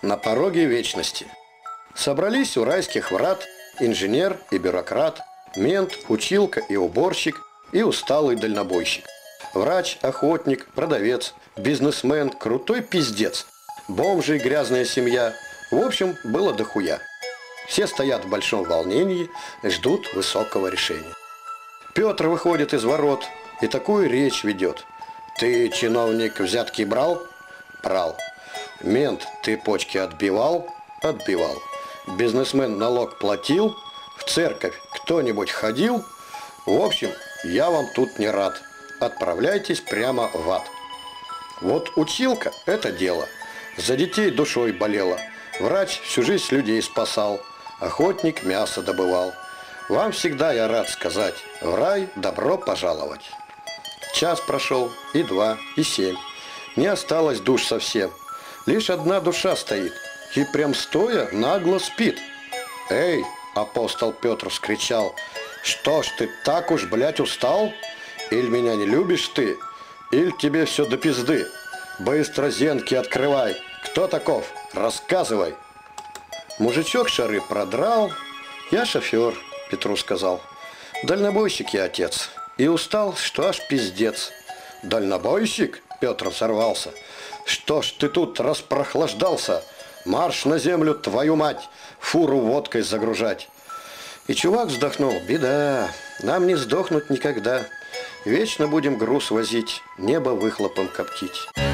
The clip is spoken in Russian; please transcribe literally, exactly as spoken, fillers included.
на пороге вечности. Собрались у райских врат инженер и бюрократ, мент, училка и уборщик, и усталый дальнобойщик. Врач, охотник, продавец, бизнесмен, крутой пиздец, бомжи и грязная семья. В общем, было дохуя. Все стоят в большом волнении, ждут высокого решения. Петр выходит из ворот и такую речь ведет. Ты, чиновник, взятки брал? Брал. Мент, ты почки отбивал? Отбивал. Бизнесмен налог платил? В церковь кто-нибудь ходил? В общем, я вам тут не рад. Отправляйтесь прямо в ад. Вот училка – это дело. За детей душой болела. Врач всю жизнь людей спасал. Охотник мясо добывал. Вам всегда я рад сказать, в рай добро пожаловать. Час прошел, и два, и семь. Не осталось душ совсем. Лишь одна душа стоит, и прям стоя нагло спит. «Эй!» – апостол Петр вскричал. «Что ж ты так уж, блядь, устал? Иль меня не любишь ты, иль тебе все до пизды? Быстро зенки открывай! Кто таков? Рассказывай!» Мужичок шары продрал. «Я шофер», – Петру сказал. «Дальнобойщик я, отец, и устал, что аж пиздец». «Дальнобойщик?» – Петр сорвался. «Что ж ты тут распрохлаждался? Марш на землю, твою мать, фуру водкой загружать!» И чувак вздохнул. «Беда, нам не сдохнуть никогда. Вечно будем груз возить, небо выхлопом коптить».